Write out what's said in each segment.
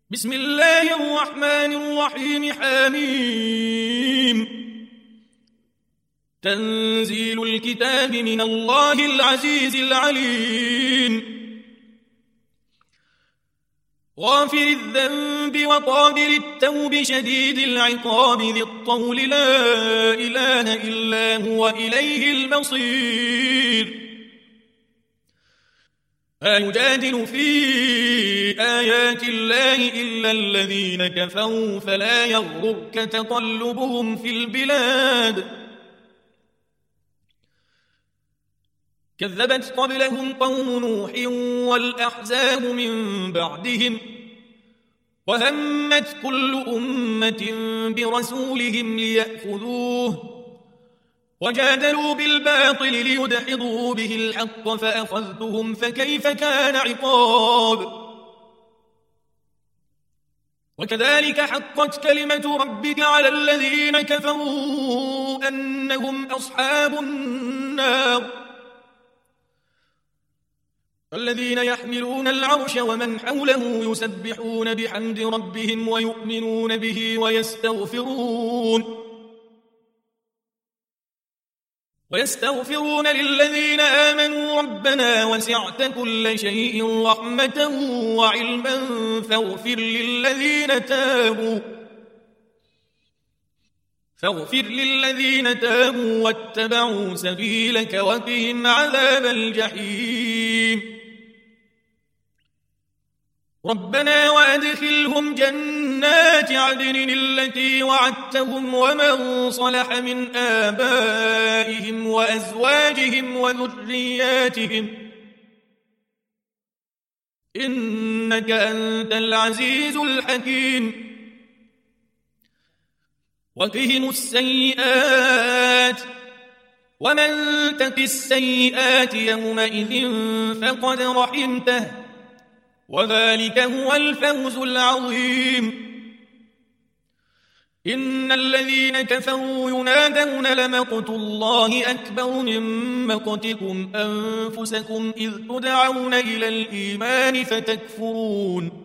بسم الله الرحمن الرحيم. حميم. تنزيل الكتاب من الله العزيز العليم. غافر الذنب وقابل التوب شديد العقاب ذي الطول لا إله إلا هو إليه المصير. ما يجادل في آيات الله إلا الذين كفروا فلا يغررك تقلبهم في البلاد. كذبت قبلهم قوم نوح والأحزاب من بعدهم وهمت كل أمة برسولهم ليأخذوه وجادلوا بالباطل ليدحضوا به الحق فأخذتهم فكيف كان عقاب. وكذلك حقت كلمة ربك على الذين كفروا أنهم أصحاب النار. الذين يحملون العرش ومن حوله يسبحون بحمد ربهم ويؤمنون به ويستغفرون للذين آمنوا ربنا وسعت كل شيء رحمة وعلما فاغفر للذين تابوا واتبعوا سبيلك وقهم عذاب الجحيم. ربنا وأدخلهم جنات عدن التي وعدتهم ومن صلح من آبائهم وأزواجهم وذرياتهم إنك أنت العزيز الحكيم. وقهم السيئات ومن تق السيئات يومئذ فقد رحمته وذلك هو الفوز العظيم. إن الذين كفروا ينادون لمقت الله أكبر من مقتكم أنفسكم إذ تدعون إلى الإيمان فتكفرون.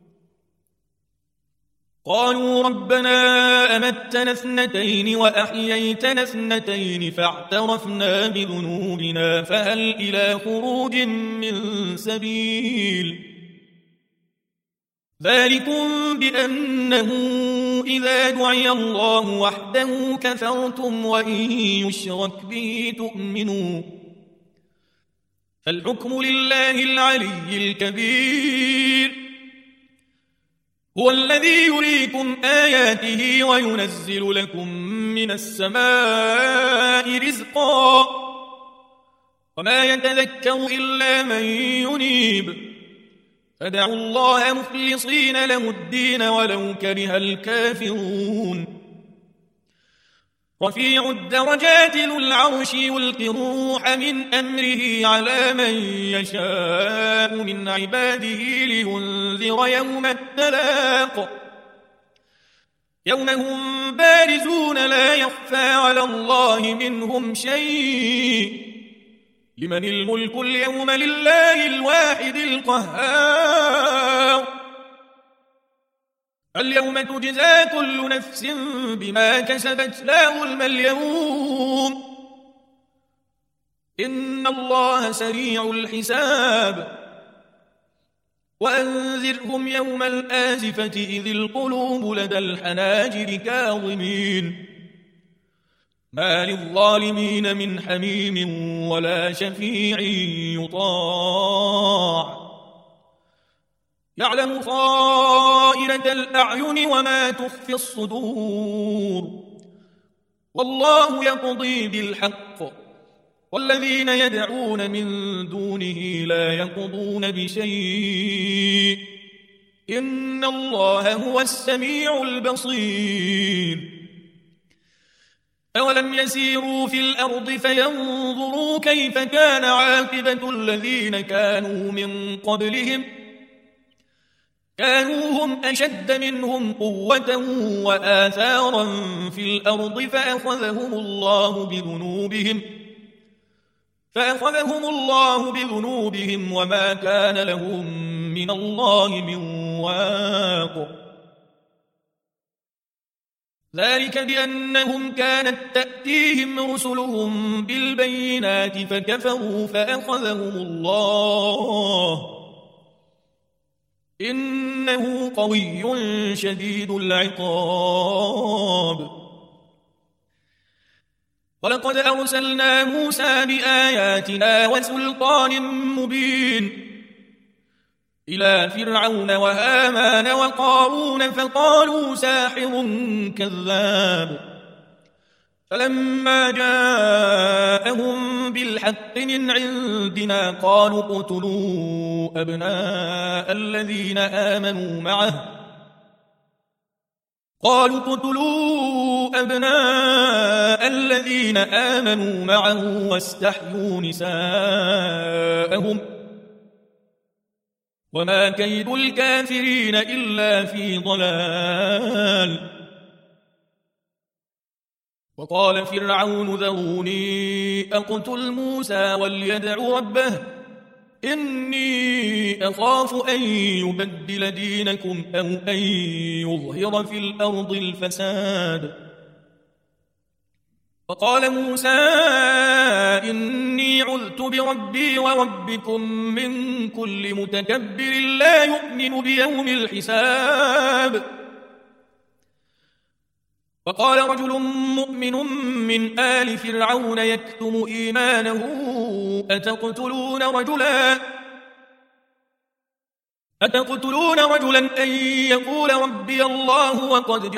قالوا ربنا أمتنا اثنتين وأحييتنا اثنتين فاعترفنا بذنوبنا فهل إلى خروج من سبيل. ذلكم بأنه إذا دعي الله وحده كفرتم وإن يشرك به تؤمنوا. فالحكم لله العلي الكبير. هو الذي يريكم آياته وينزل لكم من السماء رزقا وما يتذكر إلا من ينيب. فدعوا الله مخلصين له الدين ولو كره الكافرون. رفيع الدرجات ذو العرش يلقي الروح من أمره على من يشاء من عباده لينذر يوم التلاق. يوم هم بارزون لا يخفى على الله منهم شيء. لمن الملك اليوم لله الواحد القهار. اليوم تجزى كل نفس بما كسبت لا ظلم اليوم إن الله سريع الحساب. وأنذرهم يوم الآزفة إذ القلوب لدى الحناجر كاظمين. ما للظالمين من حميم ولا شفيع يطاع. يعلم خائنة الأعين وما تخفي الصدور. والله يقضي بالحق والذين يدعون من دونه لا يقضون بشيء إن الله هو السميع البصير. أولم يسيروا في الأرض فينظروا كيف كان عاقبة الذين كانوا من قبلهم كانوا هم أشد منهم قوة وآثارا في الأرض فأخذهم الله بذنوبهم وما كان لهم من الله من واق. ذلك بأنهم كانت تأتيهم رسلهم بالبينات فكفروا فأخذهم الله إنه قوي شديد العقاب. ولقد أرسلنا موسى بآياتنا وسلطان مبين إلى فرعون وهامان وقارون فقالوا ساحر كذاب. فلما جاءهم بالحق من عندنا قالوا اقتلوا أبناء الذين آمنوا معه واستحيوا نساءهم وما كيد الكافرين إلا في ضلال. وقال فرعون ذروني أقتل موسى وليدع ربه إني أخاف أن يبدل دينكم أو أن يظهر في الأرض الفساد. وقال موسى إني عذت بربي وربكم من كل متكبر لا يؤمن بيوم الحساب. وقال رجل مؤمن من آل فرعون يكتم إيمانه أتقتلون رجلا أن يقول ربي الله وقد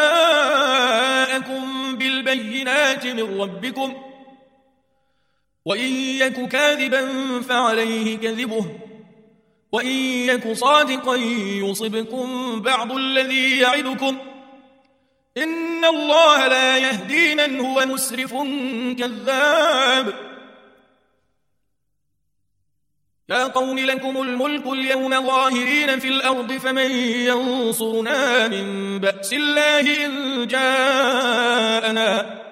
جاءكم بالبينات من ربكم وإن يك كاذبا فعليه كذبه وإن يك صادقا يصبكم بعض الذي يعدكم إن الله لا يهدي من هو مسرف كذاب. يا قوم لكم الملك اليوم ظاهرين في الأرض فمن ينصرنا من بأس الله إن جاءنا.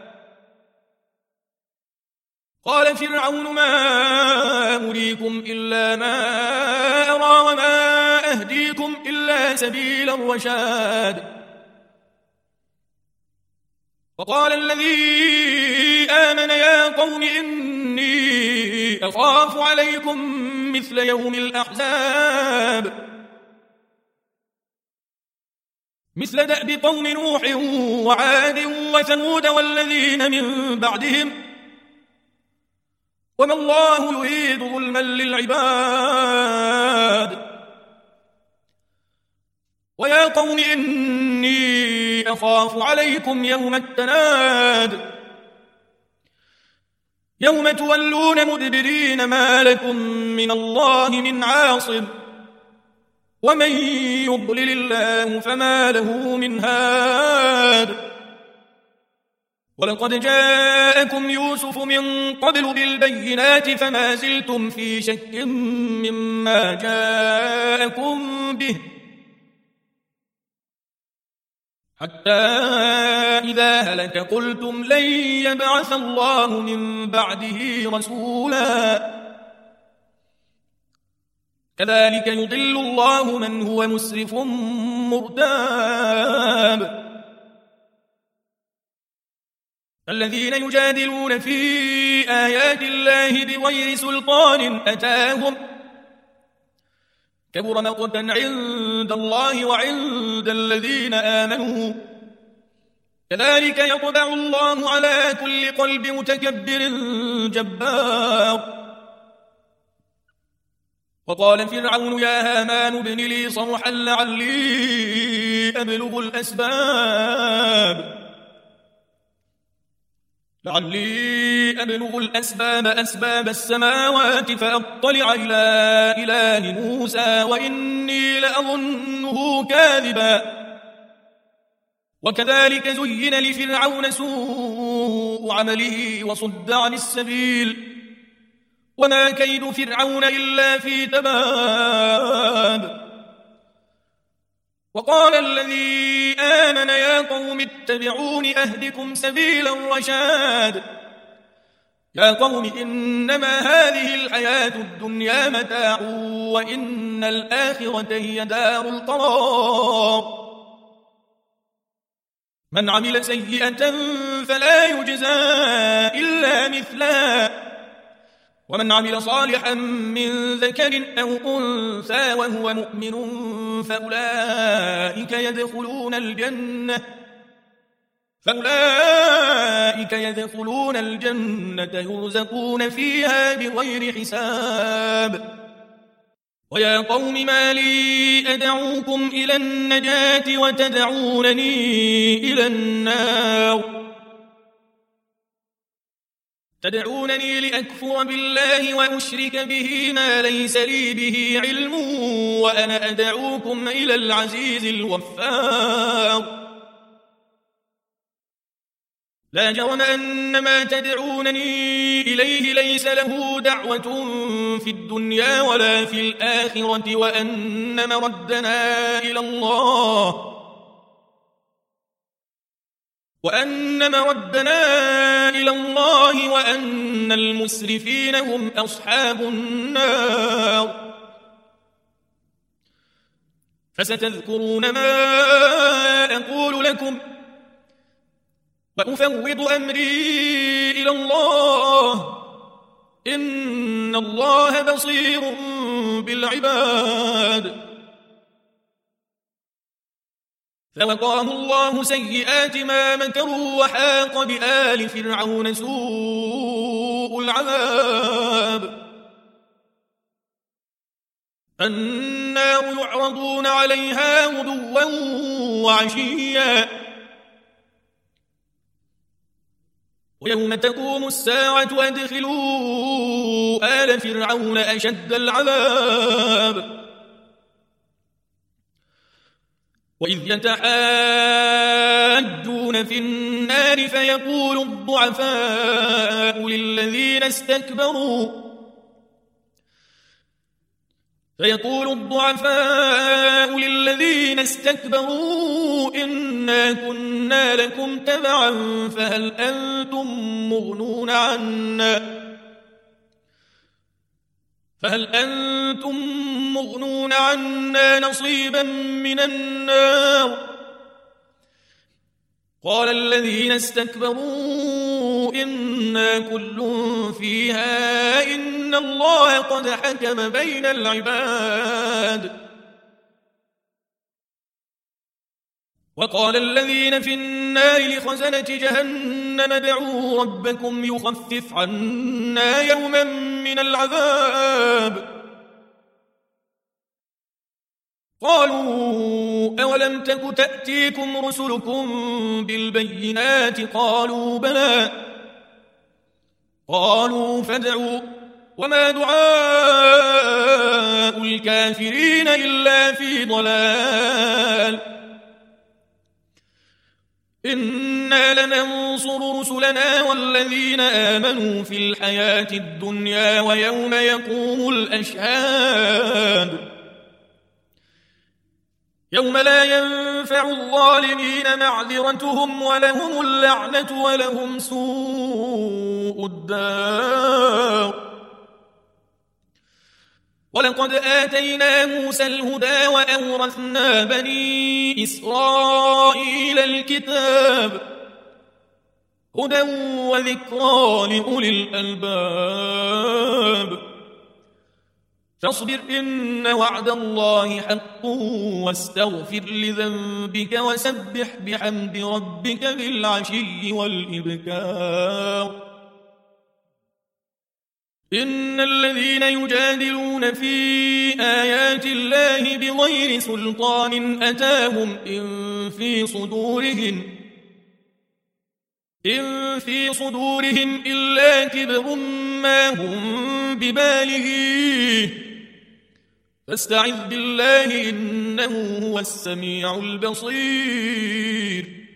قال فرعون ما أريكم إلا ما أرى وما أهديكم إلا سبيل الرشاد. وقال الذي آمن يا قوم إني أخاف عليكم مثل يوم الأحزاب مثل دأب قوم نوح وعاد وثمود والذين من بعدهم وما الله يريد ظلما للعباد. ويا قوم إني أخاف عليكم يوم التناد يوم تولون مدبرين ما لكم من الله من عاصم ومن يضلل الله فما له من هاد. ولقد جاءكم يوسف من قبل بالبينات فما زلتم في شك مما جاءكم به حتى إذا هلك قلتم لن يبعث الله من بعده رسولا كذلك يضل الله من هو مسرف مرتاب. الذين يجادلون في آيات الله بغير سلطان أتاهم كبر مقتا عند الله وعند الذين آمنوا كذلك يطبع الله على كل قلب متكبر جبار. وقال فرعون يا هامان ابن لي صرحا لعلي أبلغ الأسباب أسباب السماوات فأطلع إلى إله موسى وإني لأظنه كاذبا. وكذلك زين لفرعون سوء عمله وصد عن السبيل وما كيد فرعون إلا في تباب. وقال الذي آمن يا قوم اتبعون أهدكم سبيل الرشاد يا قوم إنما هذه الحياة الدنيا متاع وإن الآخرة هي دار القرار. من عمل سيئة فلا يجزى إلا مثلها ومن عمل صالحا من ذكر أو أنثى وهو مؤمن فأولئك يدخلون الجنة يرزقون فيها بغير حساب. ويا قوم ما لي أدعوكم إلى النجاة وتدعونني إلى النار تدعونني لأكفر بالله وأشرك به ما ليس لي به علم وأنا أدعوكم إلى العزيز الغفار. لا جرم أن ما تدعونني إليه ليس له دعوة في الدنيا ولا في الآخرة وأن مردنا إلى الله وأن المسرفين هم أصحاب النار. فستذكرون ما أقول لكم وأفوض أمري إلى الله إن الله بصير بالعباد. فوقاه الله سيئات ما مكروا وحاق بآل فرعون سوء العذاب. النار يعرضون عليها غدوا وعشيا ويوم تقوم الساعة أدخلوا آل فرعون أشد العذاب. وإذ يتحاجون في النار فيقول الضعفاء للذين استكبروا إنا كنا لكم تبعا فهل أنتم مغنون عنا نصيبا من النار. قال الذين استكبروا إنا كل فيها إن الله قد حكم بين العباد. وقال الذين في النار لخزنة جهنم ادعوا ربكم يخفف عنا يوما من العذاب. قالوا أولم تك تأتيكم رسلكم بالبينات قالوا بلى. قالوا فادعوا وما دعاء الكافرين إلا في ضلال. إنا لننصر رسلنا والذين آمنوا في الحياة الدنيا ويوم يقوم الأشهاد يوم لا ينفع الظالمين معذرتهم ولهم اللعنة ولهم سوء الدار. ولقد آتينا موسى الهدى وأورثنا بني إسرائيل الكتاب هدى وذكرى لأولي الألباب. فاصبر إن وعد الله حق واستغفر لذنبك وسبح بحمد ربك بالعشي والإبكار. إن الذين يجادلون في آيات الله بغير سلطان أتاهم إن في صدورهم إلا كبر ما هم ببالغيه فاستعذ بالله إنه هو السميع البصير.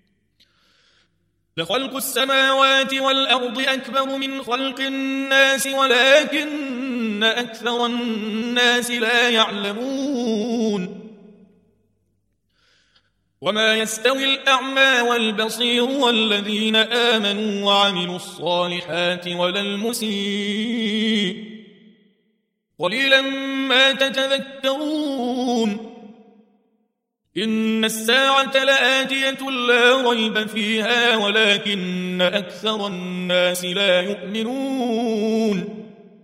لخلق السماوات والأرض أكبر من خلق الناس ولكن أكثر الناس لا يعلمون. وما يستوي الأعمى والبصير والذين آمنوا وعملوا الصالحات ولا المسيء قليلا ما تتذكرون إن الساعة لآتية لا ريب فيها ولكن أكثر الناس لا يؤمنون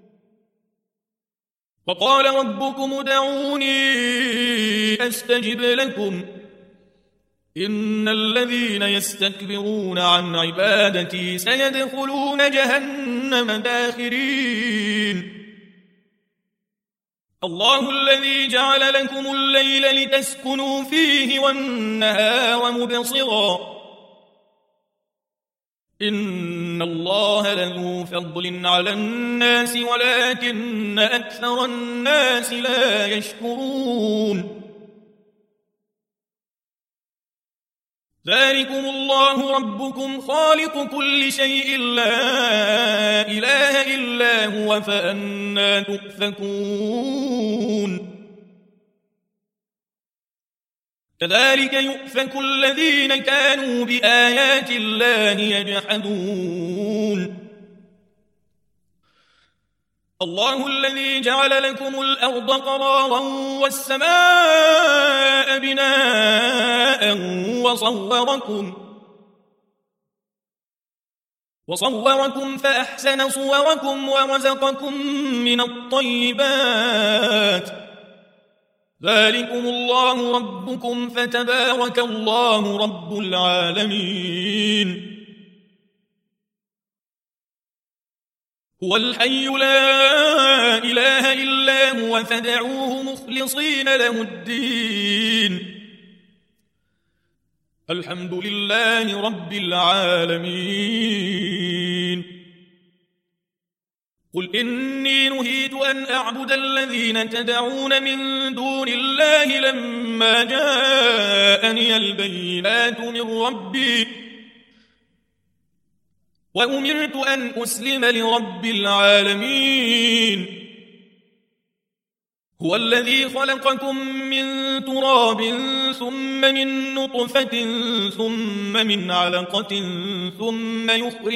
وقال ربكم ادعوني أستجب لكم إن الذين يستكبرون عن عبادتي سيدخلون جهنم داخرين الله الذي جعل لكم الليل لتسكنوا فيه والنهار مبصرا إن الله لذو فضل على الناس ولكن أكثر الناس لا يشكرون ذلكم الله ربكم خالق كل شيء لا إله إلا هو فأنى تؤفكون كذلك يؤفك الذين كانوا بآيات الله يجحدون الله الذي جعل لكم الأرض قرارا والسماء بناء وصوركم فأحسن صوركم ورزقكم من الطيبات ذلكم الله ربكم فتبارك الله رب العالمين هو الحي لا إله إلا هو فادعوه مخلصين له الدين الحمد لله رب العالمين قل إني نهيت أن أعبد الذين تدعون من دون الله لما جاءني البينات من ربي وأمرت أن أسلم لرب العالمين هو الذي خلقكم من تراب ثم من نطفة ثم من علقة ثم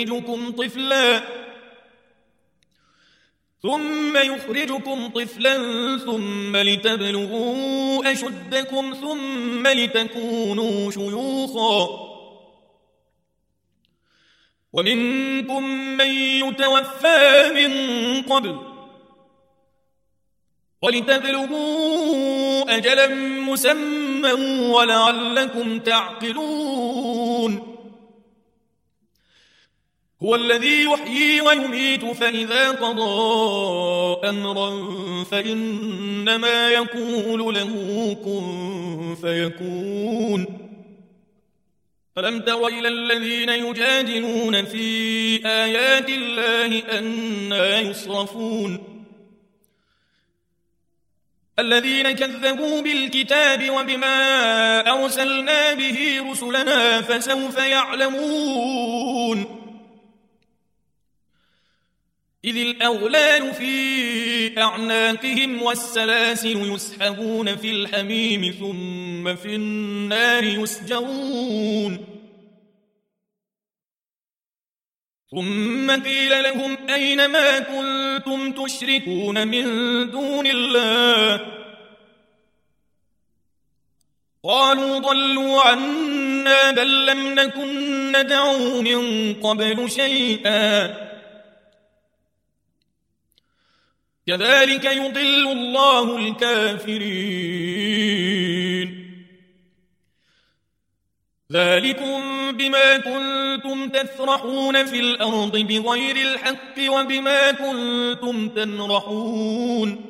يخرجكم طفلا ثم لتبلغوا أشدكم ثم لتكونوا شيوخا ومنكم من يتوفى من قبل ولتبلغوا أجلا مسمى ولعلكم تعقلون هو الذي يحيي ويميت فإذا قضى أمرا فإنما يقول له كن فيكون فلم تر إلى الذين يجادلون في آيات الله أنى يصرفون الذين كذبوا بالكتاب وبما أرسلنا به رسلنا فسوف يعلمون إذ الأغلال في أعناقهم والسلاسل يسحبون في الحميم ثم في النار يسجرون ثم قيل لهم أين ما كنتم تشركون من دون الله قالوا ضلوا عنا بل لم نكن ندعو من قبل شيئا كذلك يضل الله الكافرين ذلكم بما كنتم تفرحون في الأرض بغير الحق وبما كنتم تمرحون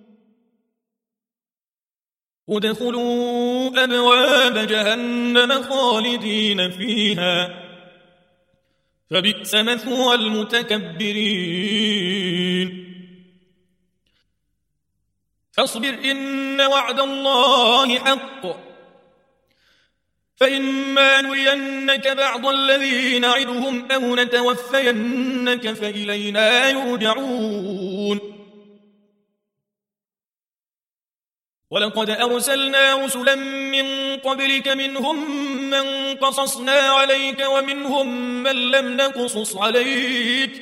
ادخلوا أبواب جهنم خالدين فيها فبئس مثوى المتكبرين فاصبر إن وعد الله حق فإما نرينك بعض الذي نعدهم أو نتوفينك فإلينا يرجعون ولقد أرسلنا رسلا من قبلك منهم من قصصنا عليك ومنهم من لم نقصص عليك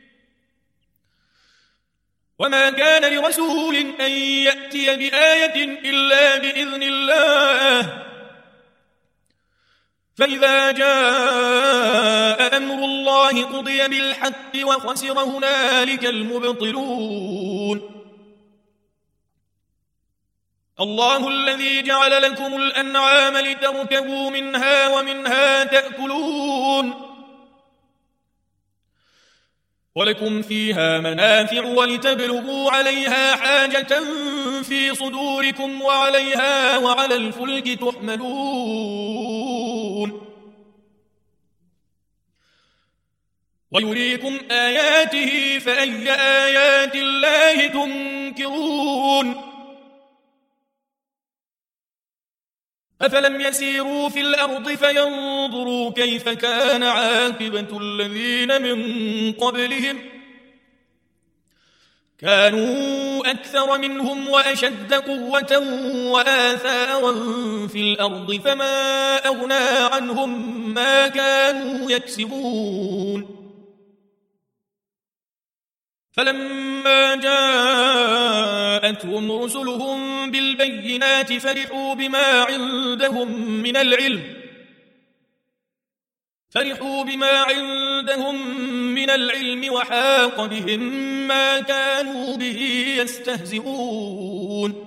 وما كان لرسول أن يأتي بآية إلا بإذن الله فإذا جاء أمر الله قضي بالحق وخسر هنالك المبطلون الله الذي جعل لكم الأنعام لتركبوا منها ومنها تأكلون ولكم فيها منافع ولتبلغوا عليها حاجة في صدوركم وعليها وعلى الفلك تحملون ويريكم آياته فأي آيات الله تنكرون أفلم يسيروا في الأرض فينظروا كيف كان عاقبة الذين من قبلهم كانوا أكثر منهم وأشد قوة وآثارا في الأرض فما أغنى عنهم ما كانوا يكسبون فلما جاءتهم رسلهم بالبينات فرحوا بما عندهم من العلم وحاق بهم ما كانوا به يستهزئون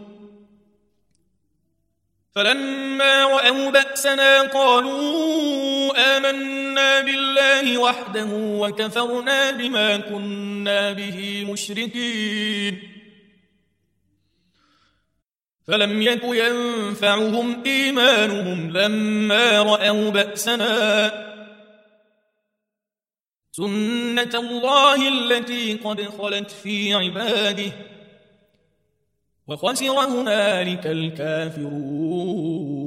فلما رأوا بأسنا قالوا آمنا بالله وحده وكفرنا بما كنا به مشركين فلم يك ينفعهم إيمانهم لما رأوا بأسنا سنة الله التي قد خلت في عباده وخسر هنالك الكافرون